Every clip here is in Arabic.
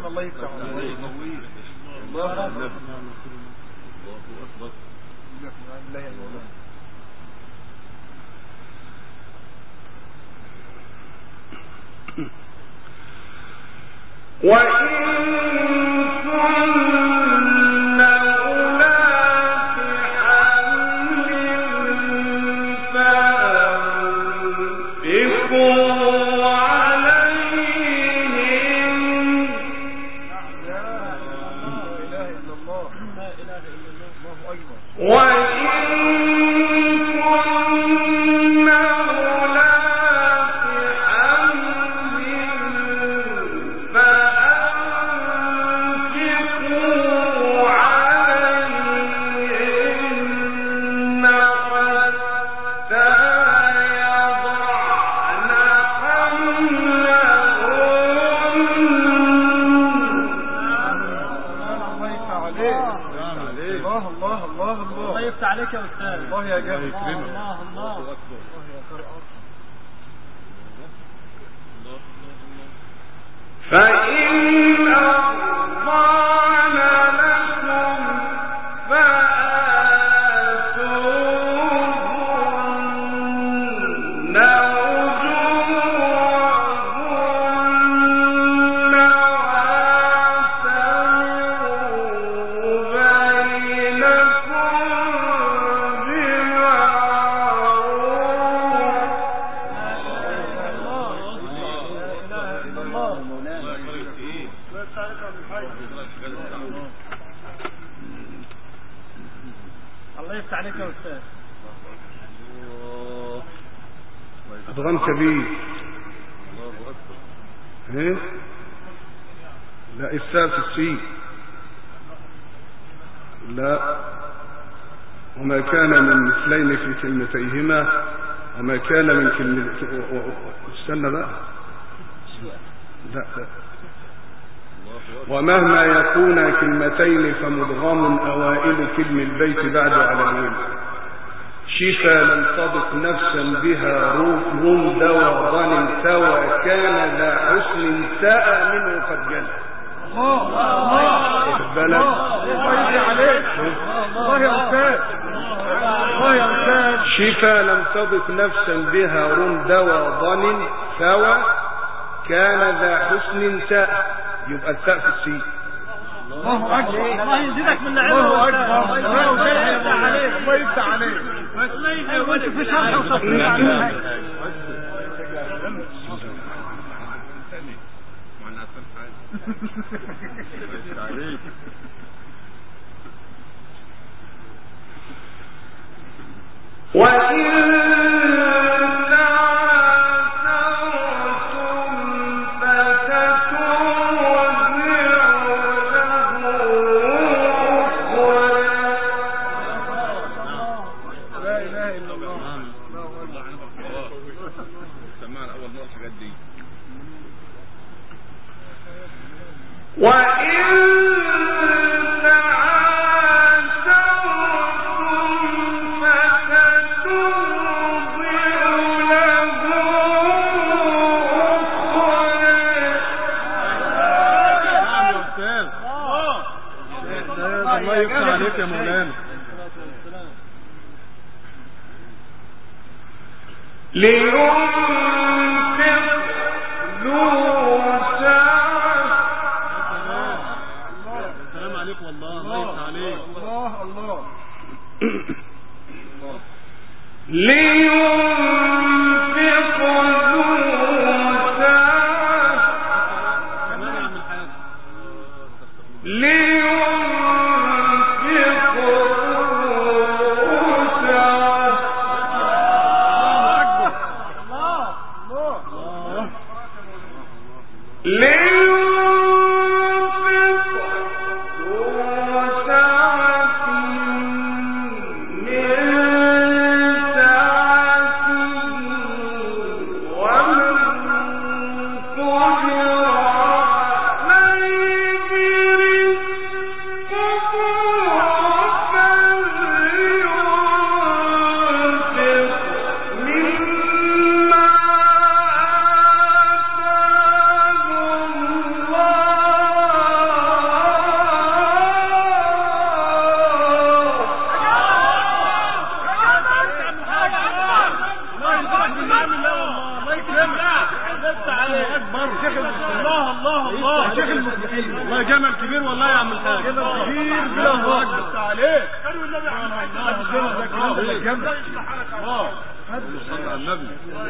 الله يفتح عليك. الله أكبر. أضغام كبير. ايه لا الساء في السين. لا وما كان من مثلين في كلمتيهما وما كان من كلمة استنى بقى لا ومهما يكون كلمتين فمدغم أوائل كلم البيت بعد على شفا لم تضق نفسا بها رند وظن سوى كان ذا حسن ساء منه قد جل. شفا لم تضق نفسا بها رند وظن سوى كان ذا حسن ساء. يبقى الساء في السين. الله أكبر. الله يزيدك من العلم. الله أكبر. الله يفتح عليك. الله يفتح عليك. وانت في شرح وصفير عليك. والله جمل كبير والله يا عم الحاج. جمل كبير الله اكبر عليك. جمل صلى على النبي.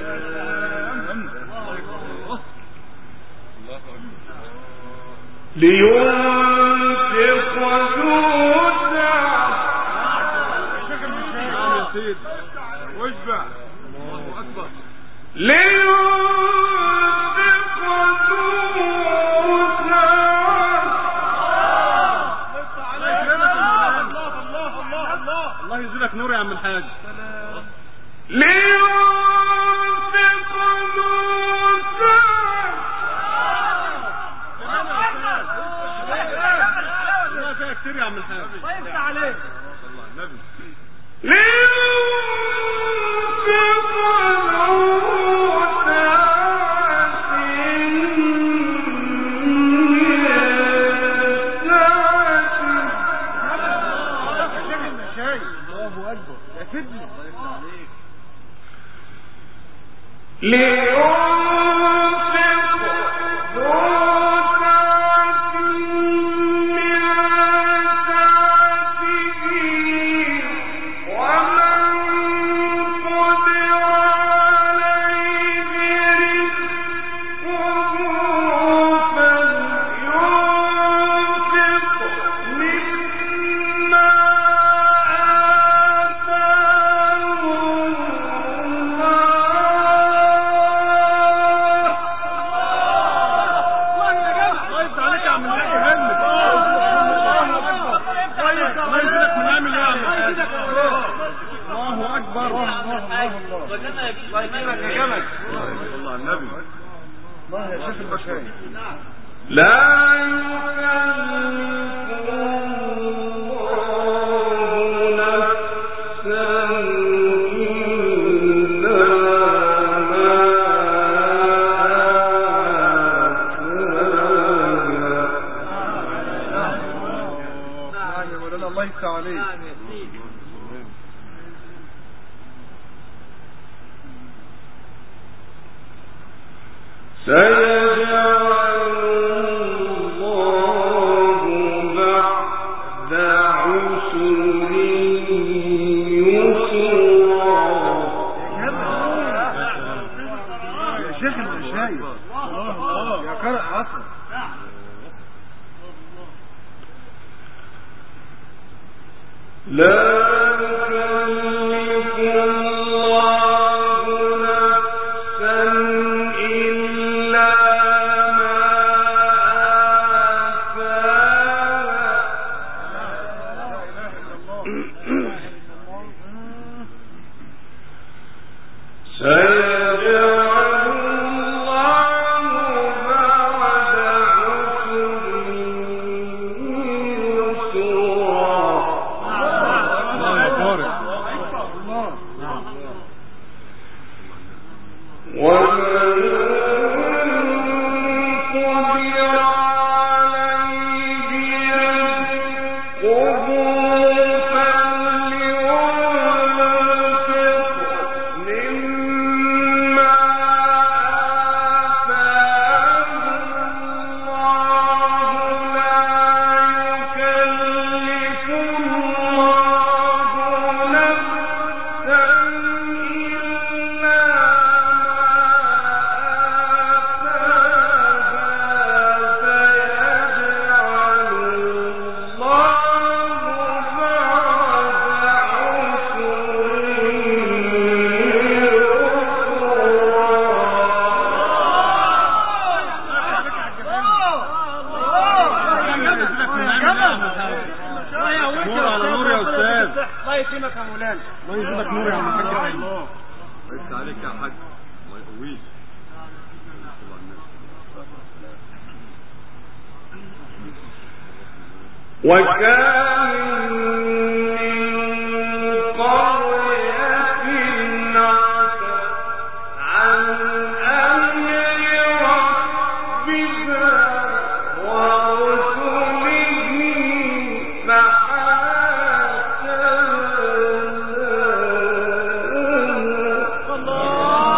لينفق ذو سعة واشبع. الله اكبر. لينفق ذو سعة. الله يزيدك نور يا عم الحاج. لينفق ذو سعة. لا فيها كتير يا عم الحاج. الله يفتح عليك. صلى على النبي.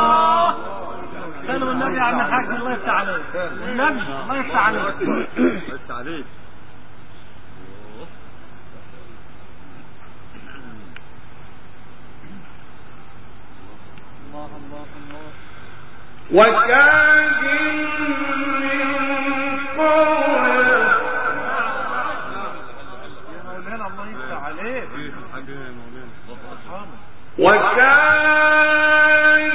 الله يفتح عليك. عليك. الله الله الله. وكاهن من قرية. يا مولانا الله يفتح عليك. وكاهن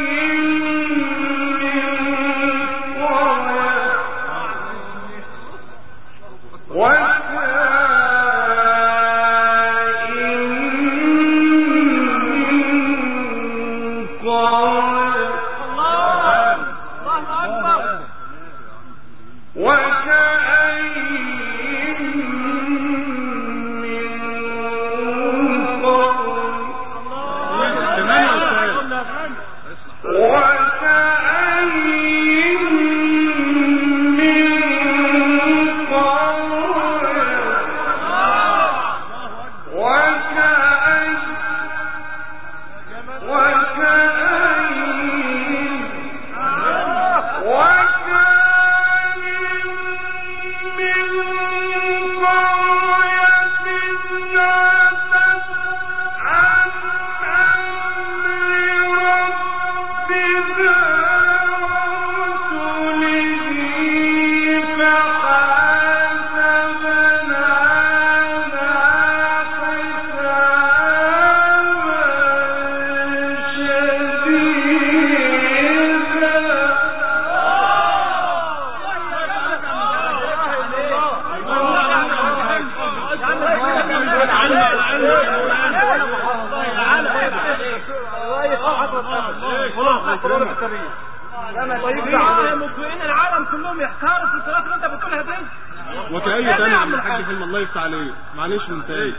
مطمئن العالم كلهم يحتاروا في الصلاه اللي انت بتقولها دي. وكأي تاني من الحاج حلم الله يفتح عليه. معلش من تاني.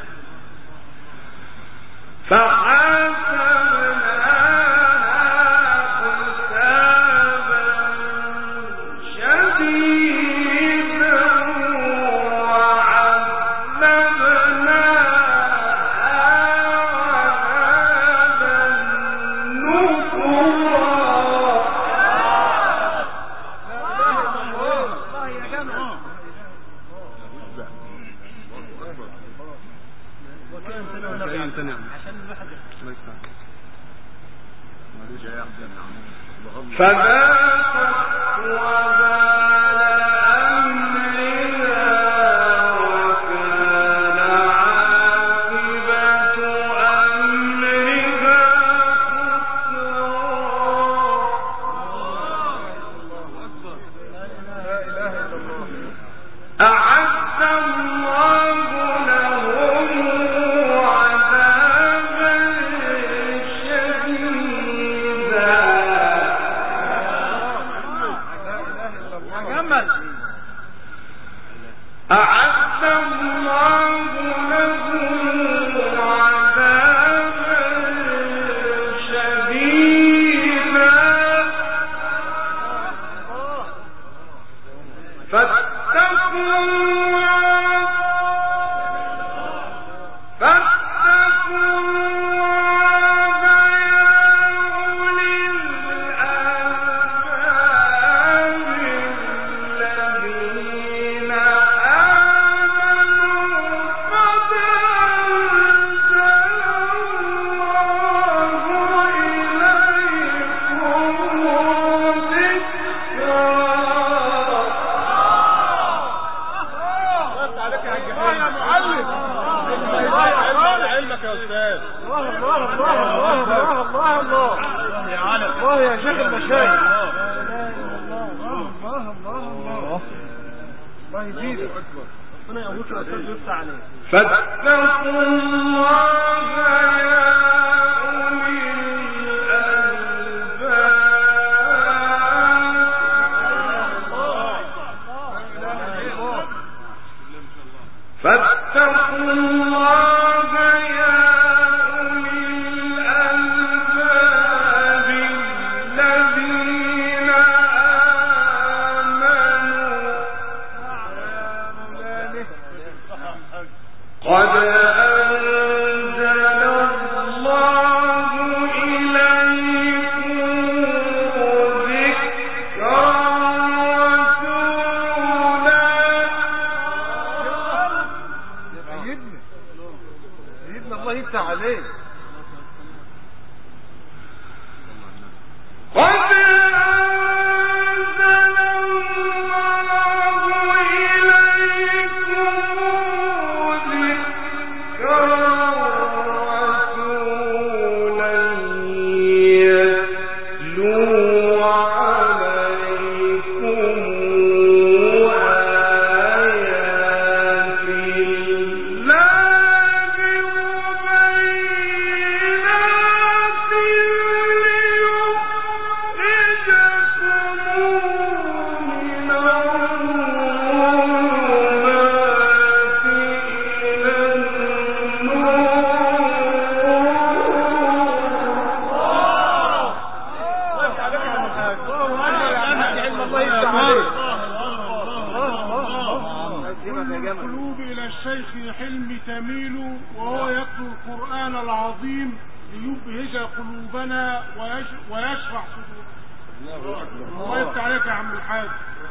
يفتح عليك. القلوب إلى الشيخ حلمي تميل وهو يتلو القرآن العظيم ليبهج قلوبنا ويشرح صدورنا. الله يفتح عليك يا عم الحاج.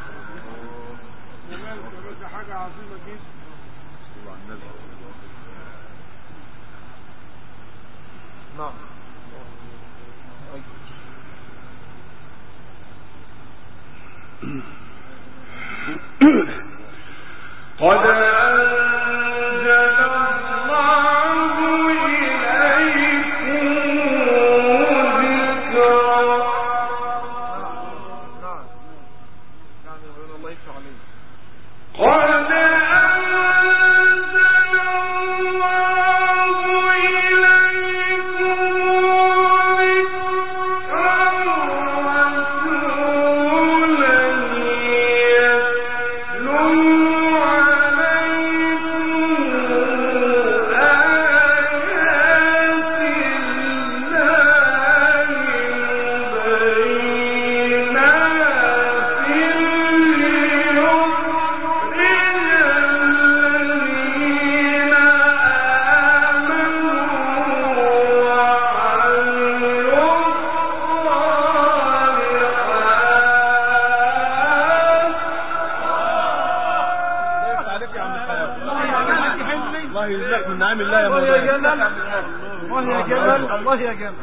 ده حاجة عظيمة جدا. نعم. قد أنزل الله إليكم ذكرا. الله يفتح عليك. قد أنزل الله إليكم ذكرا ورسولا يتلو الله يا جمال.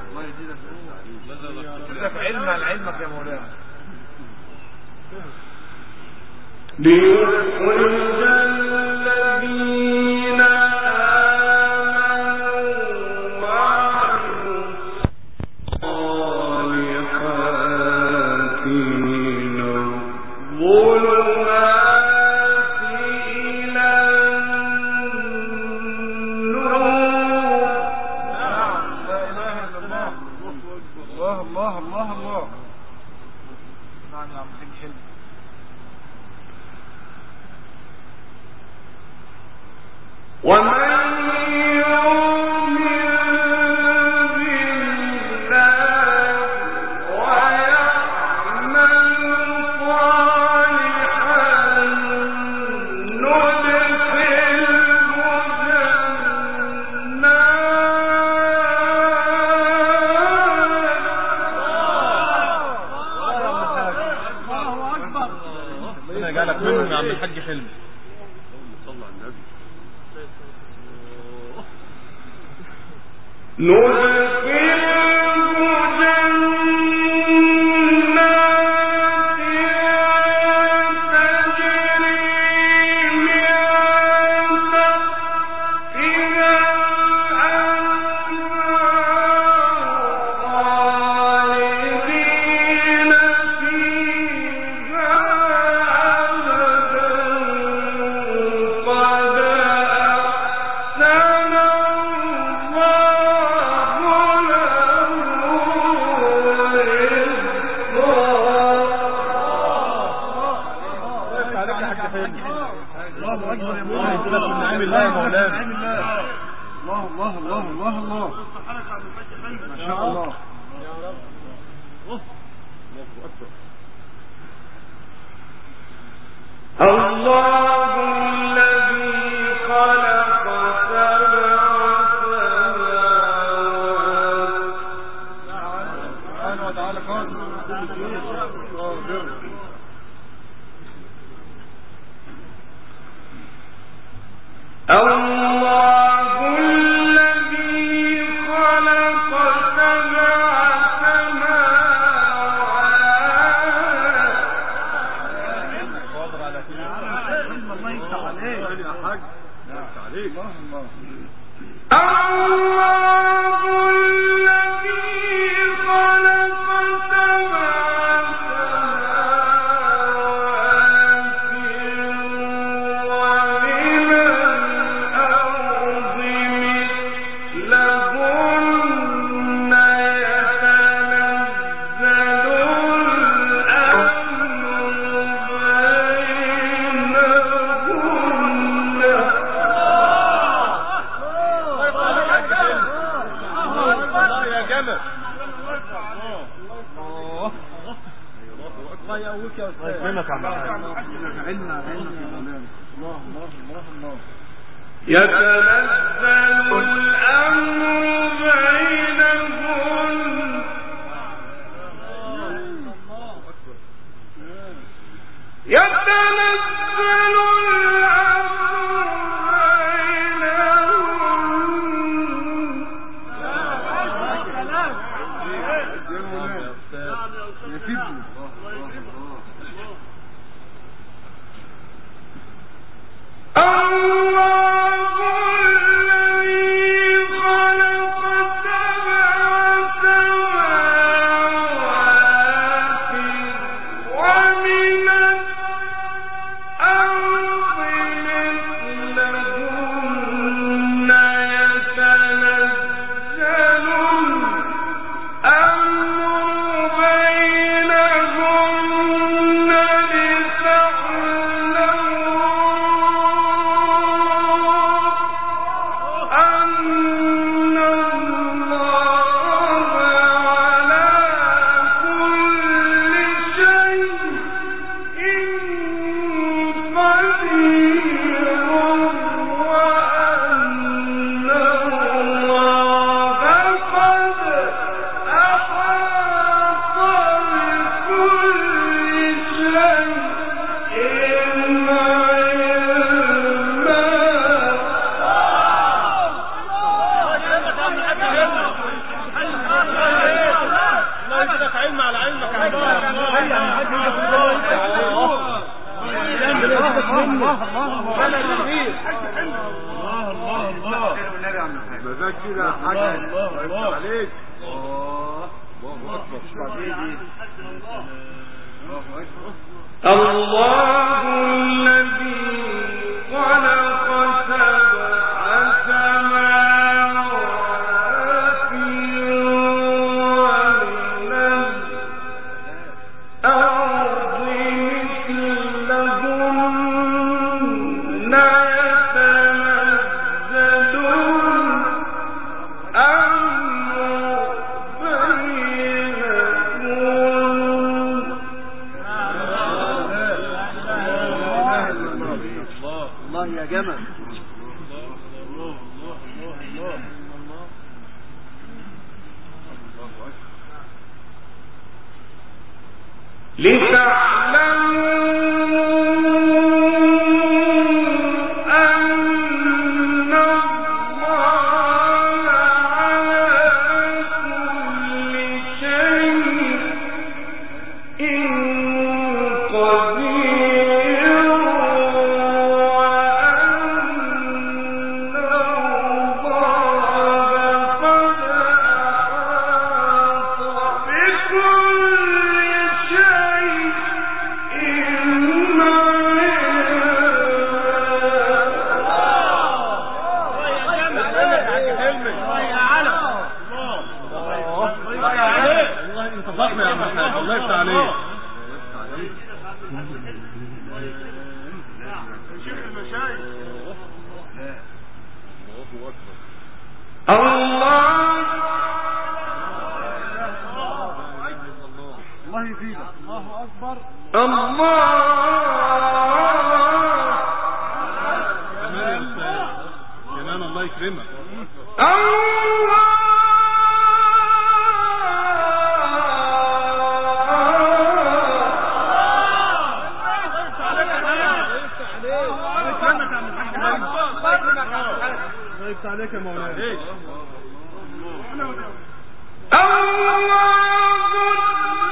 يزيدك علم على علمك يا مولانا. ليخرج الذين آمنوا وعملوا الصالحات من الظلمات إلى النور. الله الله الله. نعم يا عم حاج حلو. ومن يؤمن بالله ويعمل صالحا ندخله ربنا يجعلك منهم يا عم الحاج حلمي. صلى على النبي. الله الذي يفتح عليك يا حاج. يفتح عليك.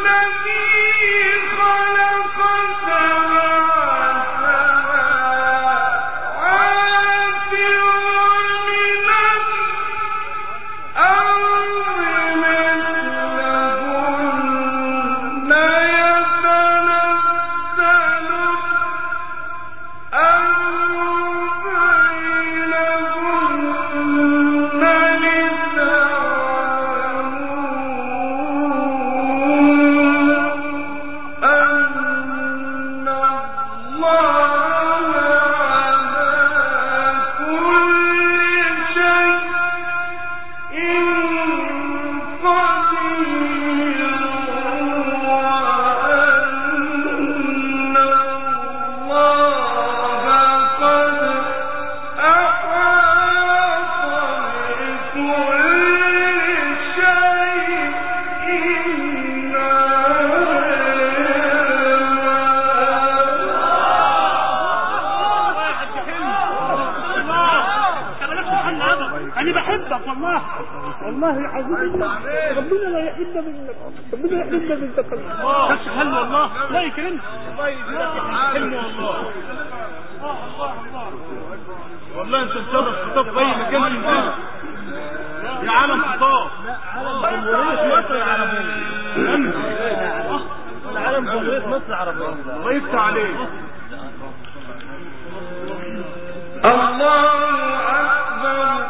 الذي خلق سبع بحبك والله والله عظيم. ربنا لا يحبنا منك، ربنا يحبنا منك. بس حلو والله، لا يكرمك الله يزيدك حلم والله. والله انت بتدرس خطاب في اي مكان في الدنيا يا عالم خطاب. جمهورية مصر العربية، العالم جمهورية مصر العربية. الله يفتح عليك. الله أكبر.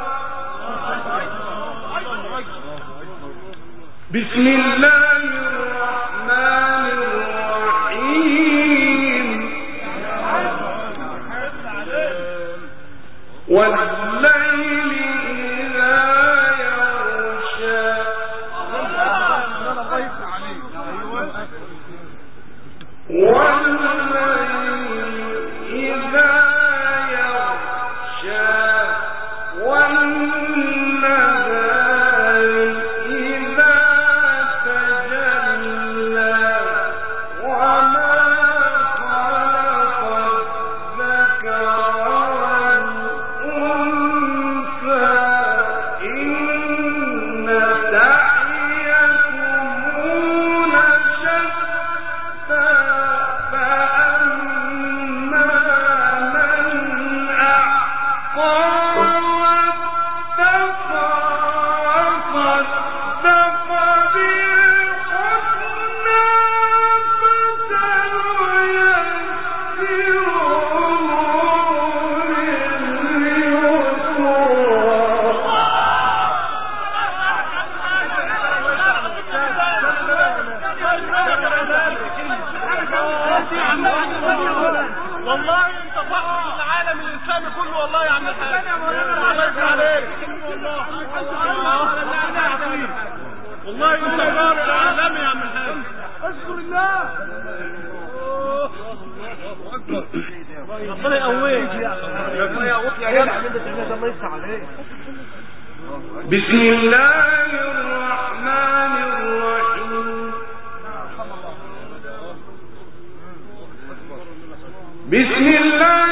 بسم الله الرحمن الرحيم. والليل إذا يغشى. بسم الله الرحمن الرحيم. بسم الله